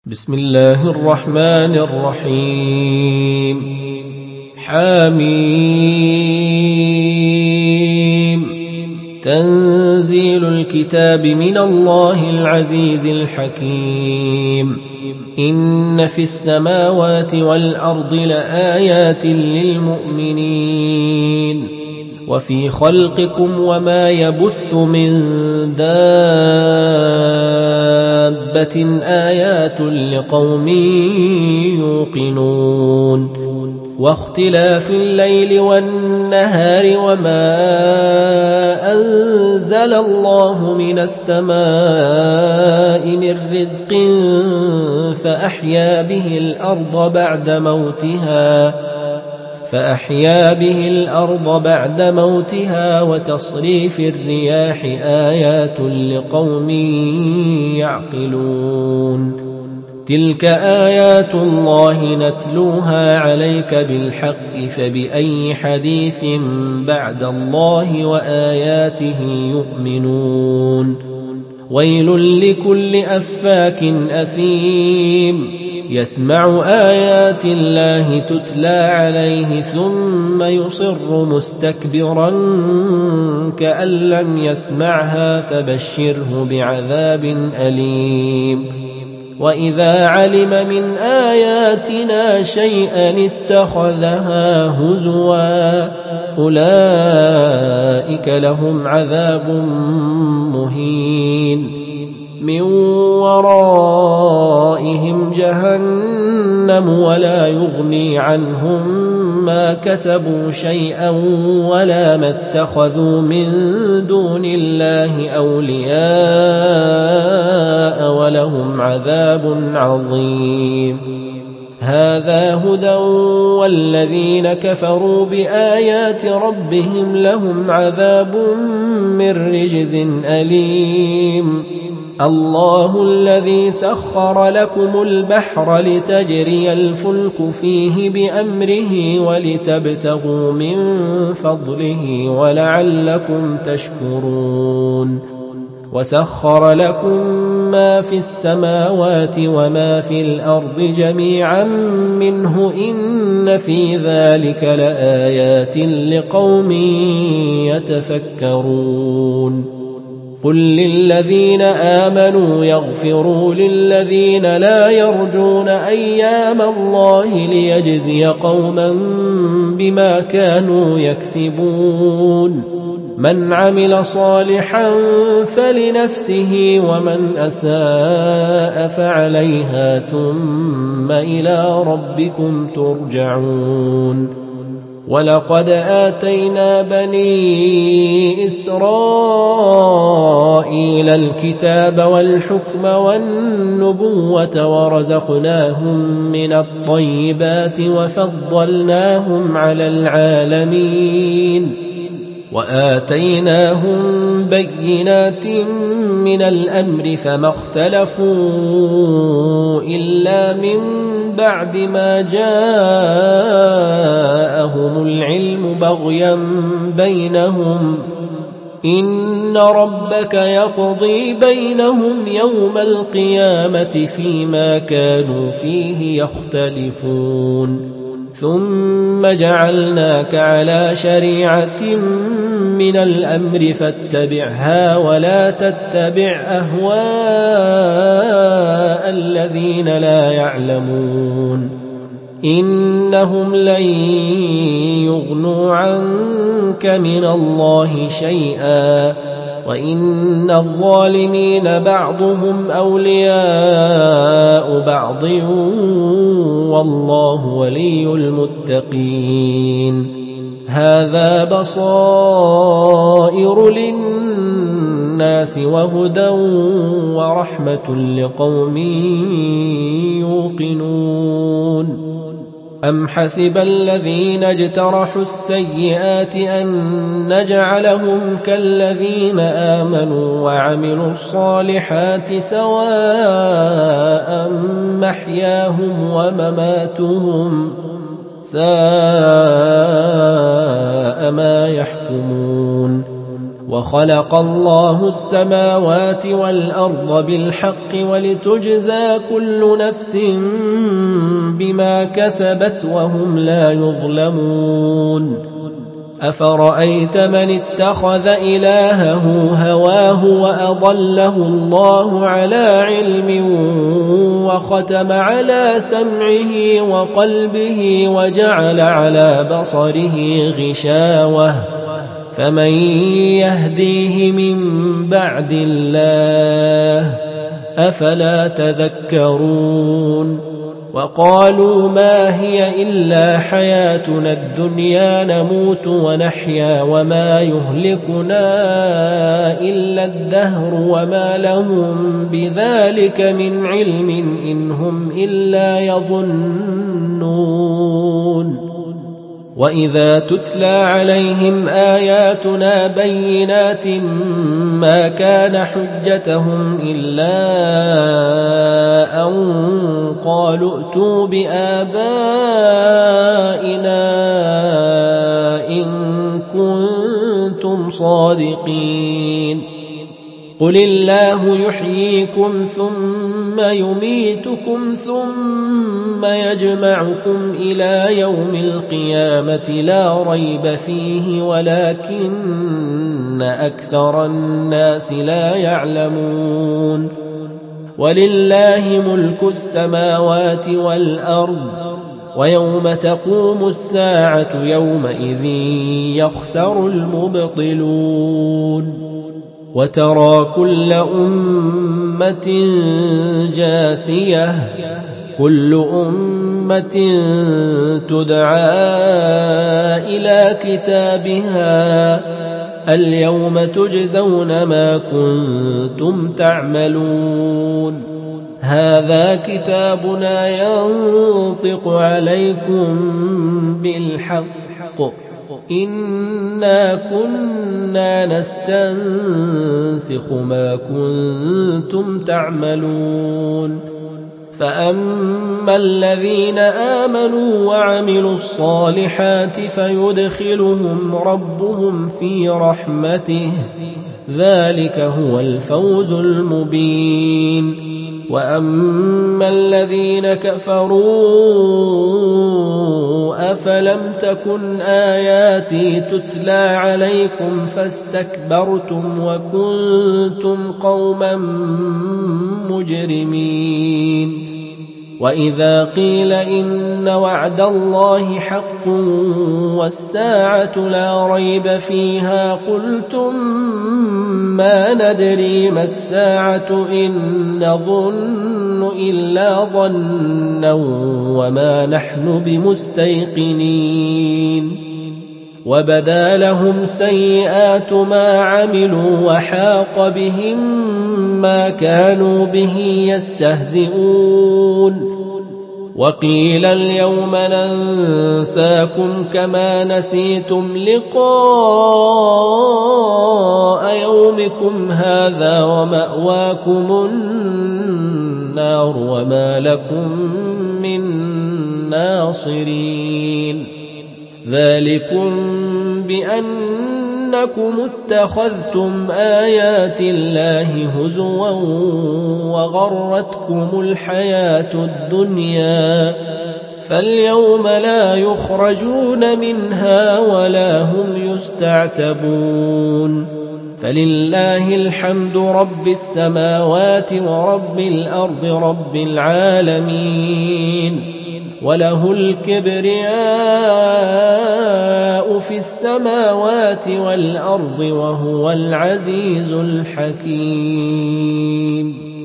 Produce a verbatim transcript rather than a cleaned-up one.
بسم الله الرحمن الرحيم. حميم. تنزيل الكتاب من الله العزيز الحكيم. إن في السماوات والأرض لآيات للمؤمنين وفي خلقكم وما يبث من دابة آيات لقوم يوقنون. واختلاف الليل والنهار وما أنزل الله من السماء من رزق فأحيا به الأرض بعد موتها فأحيا به الأرض بعد موتها وتصريف الرياح آيات لقوم يعقلون. تلك آيات الله نتلوها عليك بالحق فبأي حديث بعد الله وآياته يؤمنون. ويل لكل أفاك أثيم يسمع آيات الله تتلى عليه ثم يصر مستكبرا كأن لم يسمعها فبشره بعذاب أليم. وإذا علم من آياتنا شيئا اتخذها هزوا أولئك لهم عذاب مهين من ورائهم جهنم ولا يغني عنهم ما كسبوا شيئا ولا ما اتخذوا من دون الله أولياء ولهم عذاب عظيم. هذا هدى والذين كفروا بآيات ربهم لهم عذاب من رجز أليم. الله الذي سخر لكم البحر لتجري الفلك فيه بأمره ولتبتغوا من فضله ولعلكم تشكرون. وسخر لكم ما في السماوات وما في الأرض جميعا منه إن في ذلك لآيات لقوم يتفكرون. قل للذين آمنوا يغفروا للذين لا يرجون أيام الله ليجزي قوما بما كانوا يكسبون. من عمل صالحا فلنفسه ومن أساء فعليها ثم إلى ربكم ترجعون. ولقد آتينا بني إسرائيل الكتاب والحكم والنبوة ورزقناهم من الطيبات وفضلناهم على العالمين وآتيناهم بينات من الأمر فما اختلفوا إلا من بعد ما جاءهم العلم بغيا بينهم. إن ربك يقضي بينهم يوم القيامة فيما كانوا فيه يختلفون. ثم جعلناك على شريعة من الأمر فاتبعها ولا تتبع أهواء الذين لا يعلمون. إنهم لن يغنوا عنك من الله شيئا وإن الظالمين بعضهم أولياء بعض والله ولي المتقين. هذا بصائر للناس وهدى ورحمة لقوم يوقنون. أم حسب الذين اجترحوا السيئات أن نجعلهم كالذين آمنوا وعملوا الصالحات سواء محياهم ومماتهم ساء ما يحكمون. وخلق الله السماوات والأرض بالحق ولتجزى كل نفس بما كسبت وهم لا يظلمون أفرأيت من اتخذ إلهه هواه وأضله الله على علم وختم على سمعه وقلبه وجعل على بصره غشاوة فمن يهديه من بعد الله أفلا تذكرون وقالوا ما هي إلا حياتنا الدنيا نموت ونحيا وما يهلكنا إلا الدهر وما لهم بذلك من علم إن هم إلا يظنون وإذا تتلى عليهم آياتنا بينات ما كان حجتهم إلا أن قالوا ائتوا بآبائنا إن كنتم صادقين قل الله يحييكم ثم يميتكم ثم يجمعكم إلى يوم القيامة لا ريب فيه ولكن أكثر الناس لا يعلمون ولله ملك السماوات والأرض ويوم تقوم الساعة يومئذ يخسر المبطلون وترى كل أمة جاثية كل أمة تدعى إلى كتابها اليوم تجزون ما كنتم تعملون هذا كتابنا ينطق عليكم بالحق إنا كنا نستنسخ ما كنتم تعملون فأما الذين آمنوا وعملوا الصالحات فيدخلهم ربهم في رحمته ذلك هو الفوز المبين وأما الذين كفروا أفلم تكن آياتي تتلى عليكم فاستكبرتم وكنتم قوما مجرمين وإذا قيل إن وعد الله حق والساعة لا ريب فيها قلتم ما ندري ما الساعة إن نظن إلا ظنا وما نحن بمستيقنين وبدا لهم سيئات ما عملوا وحاق بهم ما كانوا به يستهزئون وقيل اليوم ننساكم كما نسيتم لقاء يومكم هذا ومأواكم النار وما لكم من ناصرين ذلكم بأنكم اتخذتم آيات الله هزوا وغرتكم الحياة الدنيا فاليوم لا يخرجون منها ولا هم يستعتبون فلله الحمد رب السماوات ورب الأرض رب العالمين وله الكبرياء في السماوات والأرض وهو العزيز الحكيم.